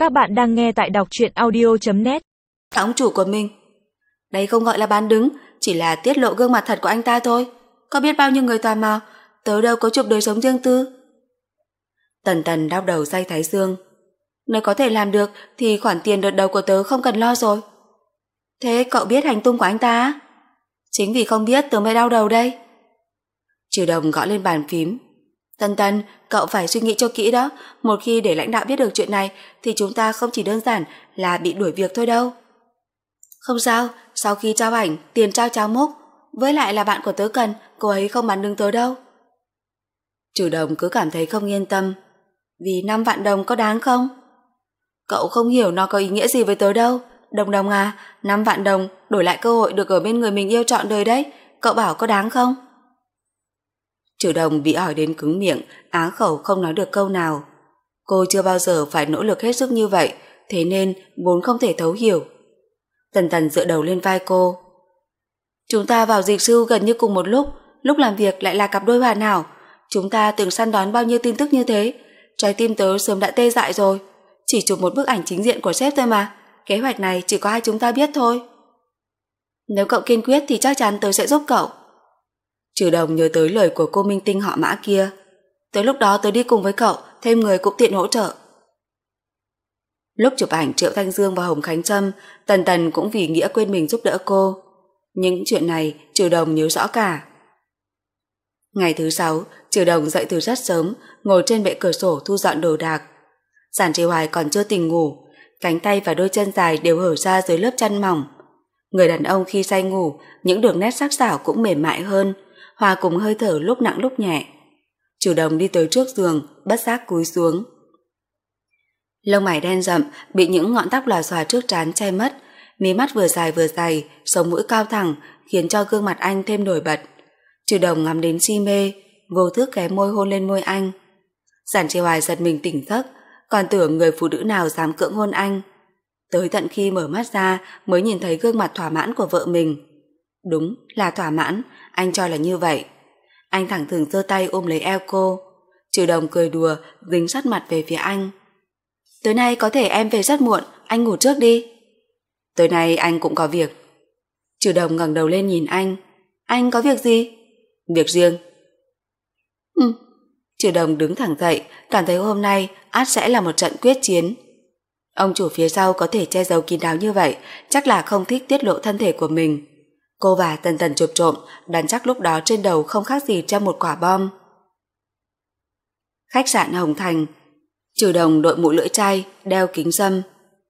Các bạn đang nghe tại đọc truyện audio.net. Ông chủ của mình. Đây không gọi là bán đứng, chỉ là tiết lộ gương mặt thật của anh ta thôi. Có biết bao nhiêu người tò mò, tớ đâu có chụp đời sống riêng tư. Tần Tần đau đầu day thái dương. Nếu có thể làm được thì khoản tiền đợt đầu của tớ không cần lo rồi. Thế cậu biết hành tung của anh ta á? Chính vì không biết tớ mới đau đầu đây. Trừ Đồng gõ lên bàn phím. Tần Tần, cậu phải suy nghĩ cho kỹ đó. Một khi để lãnh đạo biết được chuyện này thì chúng ta không chỉ đơn giản là bị đuổi việc thôi đâu. Không sao, sau khi trao ảnh, tiền trao cháo múc. Với lại là bạn của tớ cần, cô ấy không bán đứng tớ đâu. Trừ Đồng cứ cảm thấy không yên tâm. Vì 5 vạn đồng có đáng không? Cậu không hiểu nó có ý nghĩa gì với tớ đâu. Đồng Đồng à, 5 vạn đồng đổi lại cơ hội được ở bên người mình yêu trọn đời đấy. Cậu bảo có đáng không? Trừ Đồng bị hỏi đến cứng miệng, á khẩu không nói được câu nào. Cô chưa bao giờ phải nỗ lực hết sức như vậy, thế nên vốn không thể thấu hiểu. Tần Tần dựa đầu lên vai cô. Chúng ta vào dịch sư gần như cùng một lúc làm việc lại là cặp đôi hoàn hảo. Chúng ta từng săn đón bao nhiêu tin tức như thế, trái tim tớ sớm đã tê dại rồi. Chỉ chụp một bức ảnh chính diện của sếp thôi mà, kế hoạch này chỉ có hai chúng ta biết thôi. Nếu cậu kiên quyết thì chắc chắn tớ sẽ giúp cậu. Trừ Đồng nhớ tới lời của cô minh tinh họ Mã kia. Tới lúc đó tớ đi cùng với cậu, thêm người cũng tiện hỗ trợ. Lúc chụp ảnh Triệu Thanh Dương và Hồng Khánh Trâm, Tần Tần cũng vì nghĩa quên mình giúp đỡ cô. Những chuyện này Trừ Đồng nhớ rõ cả. Ngày thứ 6, Trừ Đồng dậy từ rất sớm, ngồi trên bệ cửa sổ thu dọn đồ đạc. Giản Trì Hoài còn chưa tỉnh ngủ, cánh tay và đôi chân dài đều hở ra dưới lớp chăn mỏng. Người đàn ông khi say ngủ, những đường nét sắc sảo cũng mềm mại hơn, hòa cùng hơi thở lúc nặng lúc nhẹ. Trừ Đồng đi tới trước giường, bất giác cúi xuống. Lông mày đen rậm bị những ngọn tóc lòa xòa trước trán che mất, mí mắt vừa dài vừa dày, sống mũi cao thẳng khiến cho gương mặt anh thêm nổi bật. Trừ Đồng ngắm đến si mê, vô thức ghé môi hôn lên môi anh. Giản Trì Hoài giật mình tỉnh giấc, còn tưởng người phụ nữ nào dám cưỡng hôn anh. Tới tận khi mở mắt ra mới nhìn thấy gương mặt thỏa mãn của vợ mình. Đúng là thỏa mãn, anh cho là như vậy. Anh thẳng thừng giơ tay ôm lấy eo cô. Trừ Đồng cười đùa, dính sát mặt về phía anh. Tối nay có thể em về rất muộn, anh ngủ trước đi. Tối nay anh cũng có việc. Trừ Đồng ngẩng đầu lên nhìn anh. Anh có việc gì? Việc riêng. Trừ Đồng đứng thẳng dậy, cảm thấy hôm nay ắt sẽ là một trận quyết chiến. Ông chủ phía sau có thể che giấu kín đáo như vậy, chắc là không thích tiết lộ thân thể của mình. Cô và Tần Tần chụp trộm, đoán chắc lúc đó trên đầu không khác gì trong một quả bom. Khách sạn Hồng Thành. Trừ Đồng đội mũ lưỡi chai, đeo kính râm.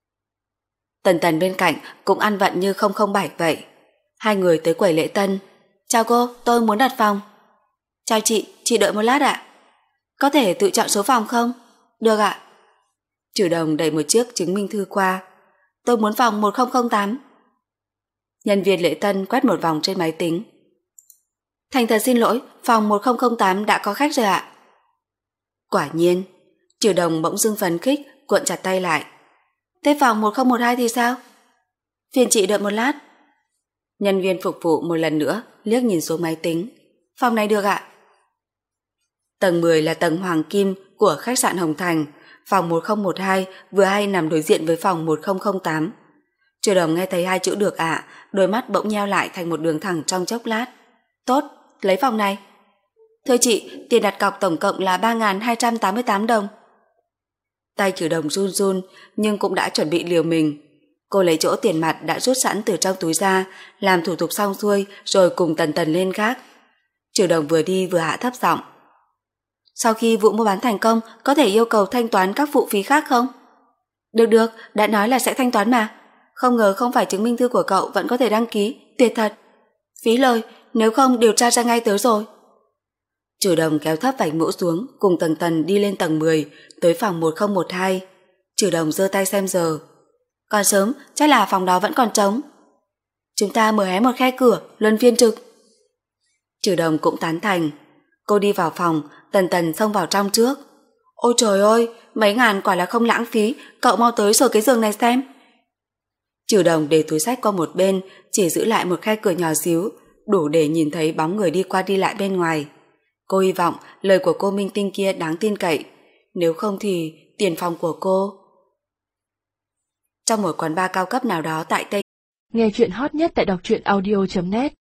Tần Tần bên cạnh cũng ăn vận như 007 vậy. Hai người tới quầy lễ tân. Chào cô, tôi muốn đặt phòng. Chào chị đợi một lát ạ. Có thể tự chọn số phòng không? Được ạ. Trừ Đồng đẩy một chiếc chứng minh thư qua. Tôi muốn phòng 1008. Nhân viên lễ tân quét một vòng trên máy tính. Thành thật xin lỗi, phòng 1008 đã có khách rồi ạ. Quả nhiên. Trừ Đồng bỗng dưng phấn khích, cuộn chặt tay lại. Thế phòng 1012 thì sao? Phiền chị đợi một lát. Nhân viên phục vụ một lần nữa liếc nhìn xuống máy tính. Phòng này được ạ. Tầng 10 là tầng hoàng kim của khách sạn Hồng Thành. Phòng 1012 vừa hay nằm đối diện với phòng 1008. Trừ Đồng nghe thấy hai chữ được ạ, đôi mắt bỗng nheo lại thành một đường thẳng trong chốc lát. Tốt, lấy phòng này. Thưa chị, tiền đặt cọc tổng cộng là 3.288 đồng. Tay Trừ Đồng run run nhưng cũng đã chuẩn bị liều mình. Cô lấy chỗ tiền mặt đã rút sẵn từ trong túi ra, làm thủ tục xong xuôi rồi cùng Tần Tần lên gác. Trừ Đồng vừa đi vừa hạ thấp giọng. Sau khi vụ mua bán thành công, có thể yêu cầu thanh toán các phụ phí khác không? Được, đã nói là sẽ thanh toán mà. Không ngờ không phải chứng minh thư của cậu vẫn có thể đăng ký, tuyệt thật. Phí lời, nếu không điều tra ra ngay tới rồi. Trừ Đồng kéo thấp vành mũ xuống, cùng Tần Tần đi lên tầng 10, tới phòng 1012. Trừ Đồng giơ tay xem giờ. Còn sớm, chắc là phòng đó vẫn còn trống. Chúng ta mở hé một khe cửa, luân phiên trực. Trừ Đồng cũng tán thành. Cô đi vào phòng, Tần Tần xông vào trong trước. Ôi trời ơi, mấy ngàn quả là không lãng phí, cậu mau tới sờ cái giường này xem. Trừ Đồng để túi xách qua một bên, chỉ giữ lại một khe cửa nhỏ xíu, đủ để nhìn thấy bóng người đi qua đi lại bên ngoài. Cô hy vọng lời của cô minh tinh kia đáng tin cậy, nếu không thì tiền phòng của cô. trong một quán bar cao cấp nào đó tại Tây. Nghe chuyện hot nhất tại đọc truyện audio.net